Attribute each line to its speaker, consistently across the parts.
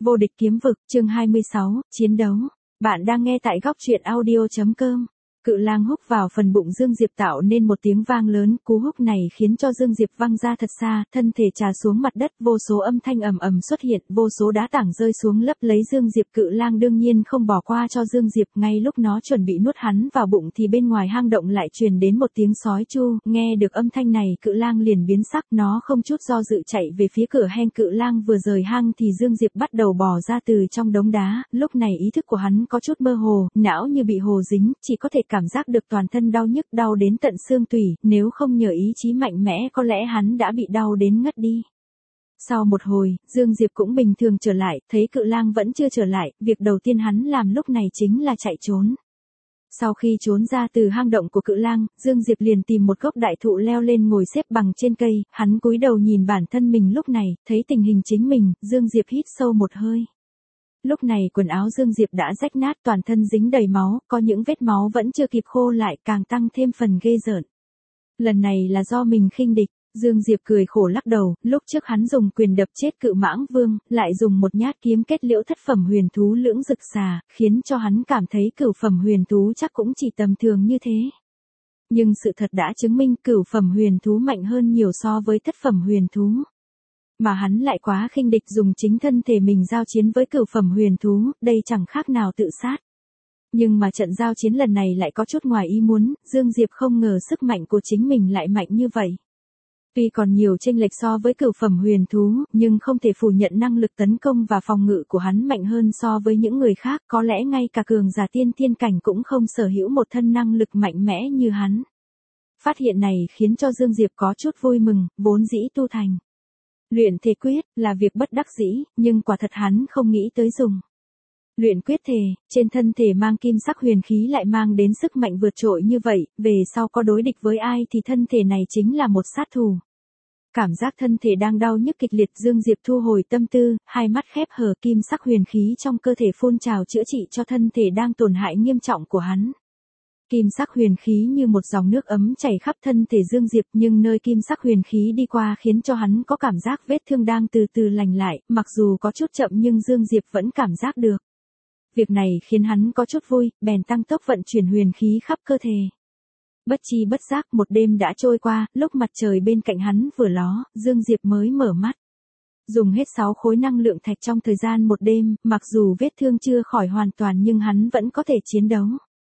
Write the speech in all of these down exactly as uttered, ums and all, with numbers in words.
Speaker 1: Vô địch kiếm vực, chương hai mươi sáu, chiến đấu. Bạn đang nghe tại góc truyện audio chấm com. Cự lang húc vào phần bụng Dương Diệp tạo nên một tiếng vang lớn, cú húc này khiến cho Dương Diệp văng ra thật xa, thân thể trà xuống mặt đất, vô số âm thanh ầm ầm xuất hiện, vô số đá tảng rơi xuống lấp lấy Dương Diệp. Cự lang đương nhiên không bỏ qua cho Dương Diệp, ngay lúc nó chuẩn bị nuốt hắn vào bụng thì bên ngoài hang động lại truyền đến một tiếng sói chu, nghe được âm thanh này cự lang liền biến sắc, nó không chút do dự chạy về phía cửa hang. Cự lang vừa rời hang thì Dương Diệp bắt đầu bò ra từ trong đống đá, lúc này ý thức của hắn có chút mơ hồ, não như bị hồ dính, chỉ có thể cảm giác được toàn thân đau nhức, đau đến tận xương tủy, nếu không nhờ ý chí mạnh mẽ có lẽ hắn đã bị đau đến ngất đi. Sau một hồi, Dương Diệp cũng bình thường trở lại, thấy cự lang vẫn chưa trở lại, việc đầu tiên hắn làm lúc này chính là chạy trốn. Sau khi trốn ra từ hang động của cự lang, Dương Diệp liền tìm một gốc đại thụ leo lên ngồi xếp bằng trên cây, hắn cúi đầu nhìn bản thân mình lúc này, thấy tình hình chính mình, Dương Diệp hít sâu một hơi. Lúc này quần áo Dương Diệp đã rách nát, toàn thân dính đầy máu, có những vết máu vẫn chưa kịp khô lại, càng tăng thêm phần ghê rợn. Lần này là do mình khinh địch, Dương Diệp cười khổ lắc đầu, lúc trước hắn dùng quyền đập chết cự mãng vương, lại dùng một nhát kiếm kết liễu thất phẩm huyền thú lưỡng dực xà, khiến cho hắn cảm thấy cửu phẩm huyền thú chắc cũng chỉ tầm thường như thế. Nhưng sự thật đã chứng minh cửu phẩm huyền thú mạnh hơn nhiều so với thất phẩm huyền thú. Mà hắn lại quá khinh địch, dùng chính thân thể mình giao chiến với cửu phẩm huyền thú, đây chẳng khác nào tự sát. Nhưng mà trận giao chiến lần này lại có chút ngoài ý muốn, Dương Diệp không ngờ sức mạnh của chính mình lại mạnh như vậy. Tuy còn nhiều chênh lệch so với cửu phẩm huyền thú, nhưng không thể phủ nhận năng lực tấn công và phòng ngự của hắn mạnh hơn so với những người khác, có lẽ ngay cả cường giả tiên thiên cảnh cũng không sở hữu một thân năng lực mạnh mẽ như hắn. Phát hiện này khiến cho Dương Diệp có chút vui mừng, vốn dĩ tu thành luyện thể quyết là việc bất đắc dĩ, nhưng quả thật hắn không nghĩ tới dùng. Luyện quyết thể, trên thân thể mang kim sắc huyền khí lại mang đến sức mạnh vượt trội như vậy, về sau có đối địch với ai thì thân thể này chính là một sát thủ. Cảm giác thân thể đang đau nhức kịch liệt, Dương Diệp thu hồi tâm tư, hai mắt khép hờ, kim sắc huyền khí trong cơ thể phun trào chữa trị cho thân thể đang tổn hại nghiêm trọng của hắn. Kim sắc huyền khí như một dòng nước ấm chảy khắp thân thể Dương Diệp, nhưng nơi kim sắc huyền khí đi qua khiến cho hắn có cảm giác vết thương đang từ từ lành lại, mặc dù có chút chậm nhưng Dương Diệp vẫn cảm giác được. Việc này khiến hắn có chút vui, bèn tăng tốc vận chuyển huyền khí khắp cơ thể. Bất chi bất giác một đêm đã trôi qua, lúc mặt trời bên cạnh hắn vừa ló, Dương Diệp mới mở mắt. Dùng hết sáu khối năng lượng thạch trong thời gian một đêm, mặc dù vết thương chưa khỏi hoàn toàn nhưng hắn vẫn có thể chiến đấu.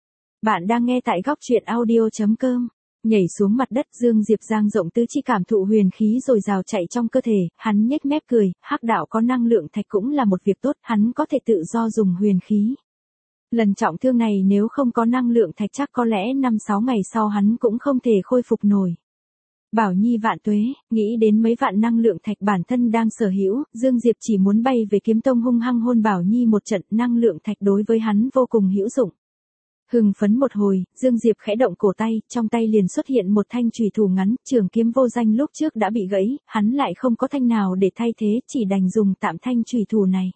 Speaker 1: Bạn đang nghe tại góc truyện audio chấm com. Nhảy xuống mặt đất, Dương Diệp dang rộng tứ chi cảm thụ huyền khí rồi rào chạy trong cơ thể, hắn nhếch mép cười, hắc đạo có năng lượng thạch cũng là một việc tốt, hắn có thể tự do dùng huyền khí. Lần trọng thương này nếu không có năng lượng thạch chắc có lẽ năm sáu ngày sau hắn cũng không thể khôi phục nổi. Bảo Nhi vạn tuế, nghĩ đến mấy vạn năng lượng thạch bản thân đang sở hữu, Dương Diệp chỉ muốn bay về kiếm tông hung hăng hôn Bảo Nhi một trận, năng lượng thạch đối với hắn vô cùng hữu dụng. Hưng phấn một hồi, Dương Diệp khẽ động cổ tay, trong tay liền xuất hiện một thanh chùy thủ ngắn, trường kiếm vô danh lúc trước đã bị gãy, hắn lại không có thanh nào để thay thế, chỉ đành dùng tạm thanh chùy thủ này.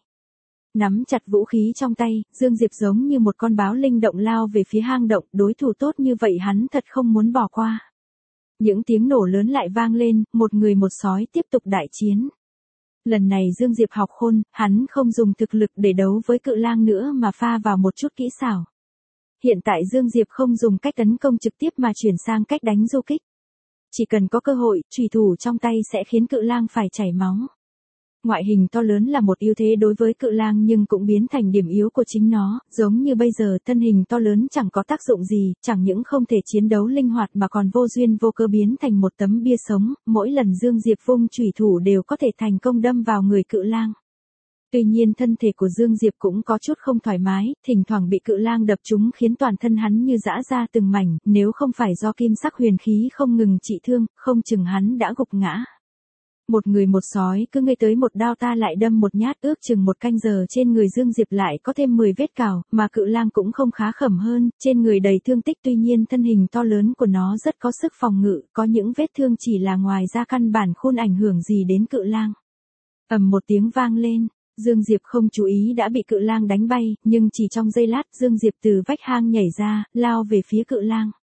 Speaker 1: Nắm chặt vũ khí trong tay, Dương Diệp giống như một con báo linh động lao về phía hang động, đối thủ tốt như vậy hắn thật không muốn bỏ qua. Những tiếng nổ lớn lại vang lên, một người một sói tiếp tục đại chiến. Lần này Dương Diệp học khôn, hắn không dùng thực lực để đấu với cự lang nữa mà pha vào một chút kỹ xảo. Hiện tại Dương Diệp không dùng cách tấn công trực tiếp mà chuyển sang cách đánh du kích. Chỉ cần có cơ hội, chùy thủ trong tay sẽ khiến cự lang phải chảy máu. Ngoại hình to lớn là một ưu thế đối với cự lang nhưng cũng biến thành điểm yếu của chính nó, giống như bây giờ thân hình to lớn chẳng có tác dụng gì, chẳng những không thể chiến đấu linh hoạt mà còn vô duyên vô cơ biến thành một tấm bia sống, mỗi lần Dương Diệp vung chùy thủ đều có thể thành công đâm vào người cự lang. Tuy nhiên thân thể của Dương Diệp cũng có chút không thoải mái, thỉnh thoảng bị cự lang đập trúng khiến toàn thân hắn như giã ra từng mảnh, nếu không phải do kim sắc huyền khí không ngừng trị thương, không chừng hắn đã gục ngã. Một người một sói cứ ngươi tới một đao ta lại đâm một nhát, ước chừng một canh giờ trên người Dương Diệp lại có thêm mười vết cào, mà cự lang cũng không khá khẩm hơn, trên người đầy thương tích, tuy nhiên thân hình to lớn của nó rất có sức phòng ngự, có những vết thương chỉ là ngoài ra căn bản không ảnh hưởng gì đến cự lang. Ầm một tiếng vang lên. Dương Diệp không chú ý đã bị cự lang đánh bay, nhưng chỉ trong giây lát Dương Diệp từ vách hang nhảy ra, lao về phía cự lang.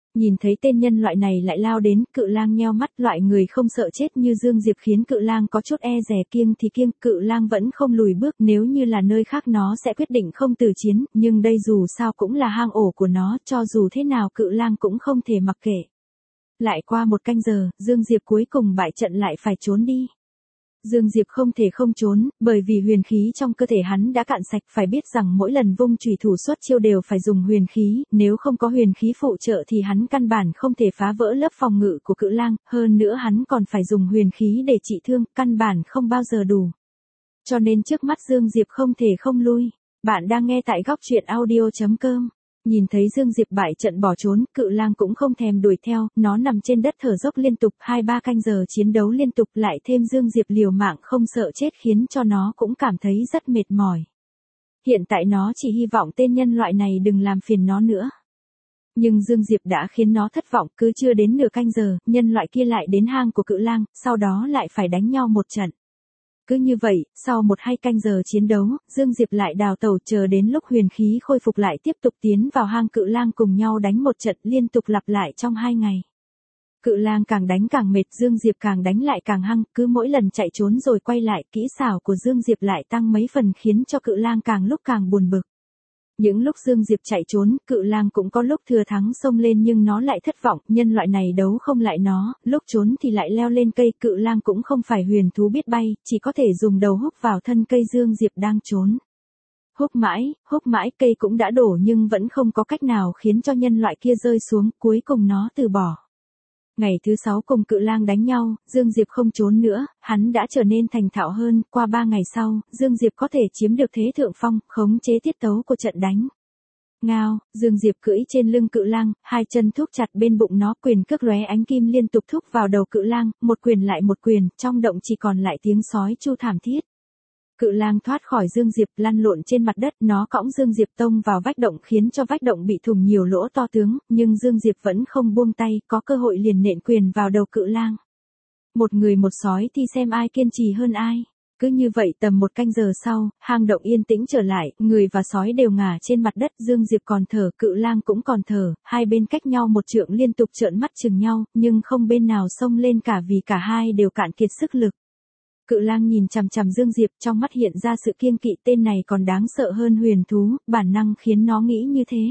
Speaker 1: Nhìn thấy tên nhân loại này lại lao đến, Cự Lang nheo mắt, loại người không sợ chết như Dương Diệp khiến Cự Lang có chút e dè, kiêng thì kiêng, Cự Lang vẫn không lùi bước, nếu như là nơi khác nó sẽ quyết định không từ chiến, nhưng đây dù sao cũng là hang ổ của nó, cho dù thế nào Cự Lang cũng không thể mặc kệ. Lại qua một canh giờ, Dương Diệp cuối cùng bại trận lại phải trốn đi. Dương Diệp không thể không trốn, bởi vì huyền khí trong cơ thể hắn đã cạn sạch, phải biết rằng mỗi lần vung chủy thủ xuất chiêu đều phải dùng huyền khí, nếu không có huyền khí phụ trợ thì hắn căn bản không thể phá vỡ lớp phòng ngự của Cự Lang, hơn nữa hắn còn phải dùng huyền khí để trị thương, căn bản không bao giờ đủ. Cho nên trước mắt Dương Diệp không thể không lui. Bạn đang nghe tại góc truyện audio chấm com. Nhìn thấy Dương Diệp bại trận bỏ trốn, Cự Lang cũng không thèm đuổi theo, nó nằm trên đất thở dốc liên tục, hai ba canh giờ chiến đấu liên tục, lại thêm Dương Diệp liều mạng không sợ chết khiến cho nó cũng cảm thấy rất mệt mỏi. Hiện tại nó chỉ hy vọng tên nhân loại này đừng làm phiền nó nữa. Nhưng Dương Diệp đã khiến nó thất vọng, cứ chưa đến nửa canh giờ, nhân loại kia lại đến hang của Cự Lang, sau đó lại phải đánh nhau một trận. Cứ như vậy, sau một hai canh giờ chiến đấu, Dương Diệp lại đào tẩu, chờ đến lúc huyền khí khôi phục lại tiếp tục tiến vào hang Cự Lang cùng nhau đánh một trận liên tục lặp lại trong hai ngày. Cự Lang càng đánh càng mệt, Dương Diệp càng đánh lại càng hăng, cứ mỗi lần chạy trốn rồi quay lại, kỹ xảo của Dương Diệp lại tăng mấy phần khiến cho Cự Lang càng lúc càng buồn bực. Những lúc Dương Diệp chạy trốn, Cự Lang cũng có lúc thừa thắng xông lên nhưng nó lại thất vọng, nhân loại này đấu không lại nó, lúc trốn thì lại leo lên cây, Cự Lang cũng không phải huyền thú biết bay, chỉ có thể dùng đầu húc vào thân cây Dương Diệp đang trốn. Húc mãi, húc mãi, cây cũng đã đổ nhưng vẫn không có cách nào khiến cho nhân loại kia rơi xuống, cuối cùng nó từ bỏ. Ngày thứ sáu cùng Cự Lang đánh nhau, Dương Diệp không trốn nữa, hắn đã trở nên thành thạo hơn, qua ba ngày sau, Dương Diệp có thể chiếm được thế thượng phong, khống chế tiết tấu của trận đánh. Ngao, Dương Diệp cưỡi trên lưng Cự Lang, hai chân thúc chặt bên bụng nó, quyền cước lóe ánh kim liên tục thúc vào đầu Cự Lang, một quyền lại một quyền, trong động chỉ còn lại tiếng sói tru thảm thiết. Cự Lang thoát khỏi Dương Diệp, lăn lộn trên mặt đất, nó cõng Dương Diệp tông vào vách động khiến cho vách động bị thủng nhiều lỗ to tướng, nhưng Dương Diệp vẫn không buông tay, có cơ hội liền nện quyền vào đầu Cự Lang. Một người một sói thì xem ai kiên trì hơn ai. Cứ như vậy tầm một canh giờ sau, hang động yên tĩnh trở lại, người và sói đều ngả trên mặt đất, Dương Diệp còn thở, Cự Lang cũng còn thở, hai bên cách nhau một trượng liên tục trợn mắt chừng nhau, nhưng không bên nào xông lên cả vì cả hai đều cạn kiệt sức lực. Cự Lang nhìn chằm chằm Dương Diệp, trong mắt hiện ra sự kiêng kỵ, tên này còn đáng sợ hơn huyền thú, bản năng khiến nó nghĩ như thế.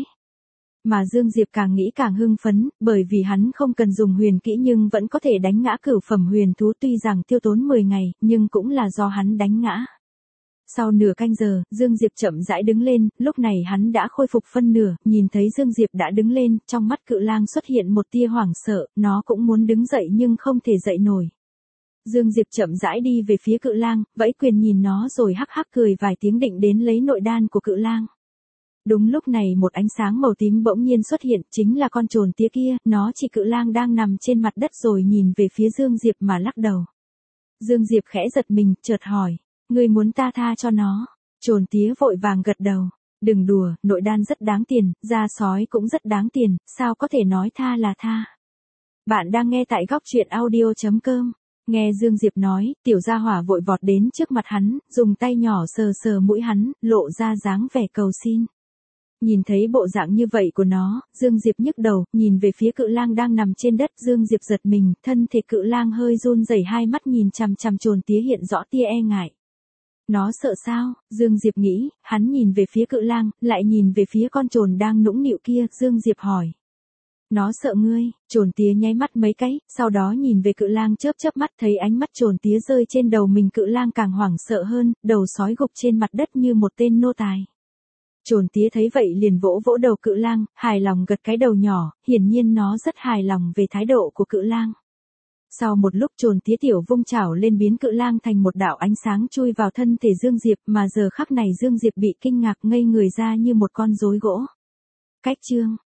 Speaker 1: Mà Dương Diệp càng nghĩ càng hưng phấn, bởi vì hắn không cần dùng huyền kỹ nhưng vẫn có thể đánh ngã cửu phẩm huyền thú, tuy rằng tiêu tốn mười ngày, nhưng cũng là do hắn đánh ngã. Sau nửa canh giờ, Dương Diệp chậm rãi đứng lên, lúc này hắn đã khôi phục phân nửa, nhìn thấy Dương Diệp đã đứng lên, trong mắt Cự Lang xuất hiện một tia hoảng sợ, nó cũng muốn đứng dậy nhưng không thể dậy nổi. Dương Diệp chậm rãi đi về phía Cự Lang, vẫy quyền nhìn nó rồi hắc hắc cười vài tiếng định đến lấy nội đan của Cự Lang. Đúng lúc này một ánh sáng màu tím bỗng nhiên xuất hiện, chính là con trồn tía kia, nó chỉ Cự Lang đang nằm trên mặt đất rồi nhìn về phía Dương Diệp mà lắc đầu. Dương Diệp khẽ giật mình, chợt hỏi, ngươi muốn ta tha cho nó? Trồn tía vội vàng gật đầu, đừng đùa, nội đan rất đáng tiền, da sói cũng rất đáng tiền, sao có thể nói tha là tha. Bạn đang nghe tại góc truyện audio chấm com. Nghe Dương Diệp nói, tiểu gia hỏa vội vọt đến trước mặt hắn, dùng tay nhỏ sờ sờ mũi hắn, lộ ra dáng vẻ cầu xin. Nhìn thấy bộ dạng như vậy của nó, Dương Diệp nhức đầu, nhìn về phía Cự Lang đang nằm trên đất, Dương Diệp giật mình, thân thể Cự Lang hơi run rẩy, hai mắt nhìn chằm chằm trồn tía hiện rõ tia e ngại. Nó sợ sao? Dương Diệp nghĩ, hắn nhìn về phía Cự Lang, lại nhìn về phía con trồn đang nũng nịu kia, Dương Diệp hỏi. Nó sợ ngươi, trồn tía nháy mắt mấy cái, sau đó nhìn về Cự Lang chớp chớp mắt, thấy ánh mắt trồn tía rơi trên đầu mình, Cự Lang càng hoảng sợ hơn, đầu sói gục trên mặt đất như một tên nô tài. Trồn tía thấy vậy liền vỗ vỗ đầu Cự Lang, hài lòng gật cái đầu nhỏ, hiển nhiên nó rất hài lòng về thái độ của Cự Lang. Sau một lúc trồn tía tiểu vung chảo lên biến Cự Lang thành một đạo ánh sáng chui vào thân thể Dương Diệp, mà giờ khắc này Dương Diệp bị kinh ngạc ngây người ra như một con rối gỗ. Cách chương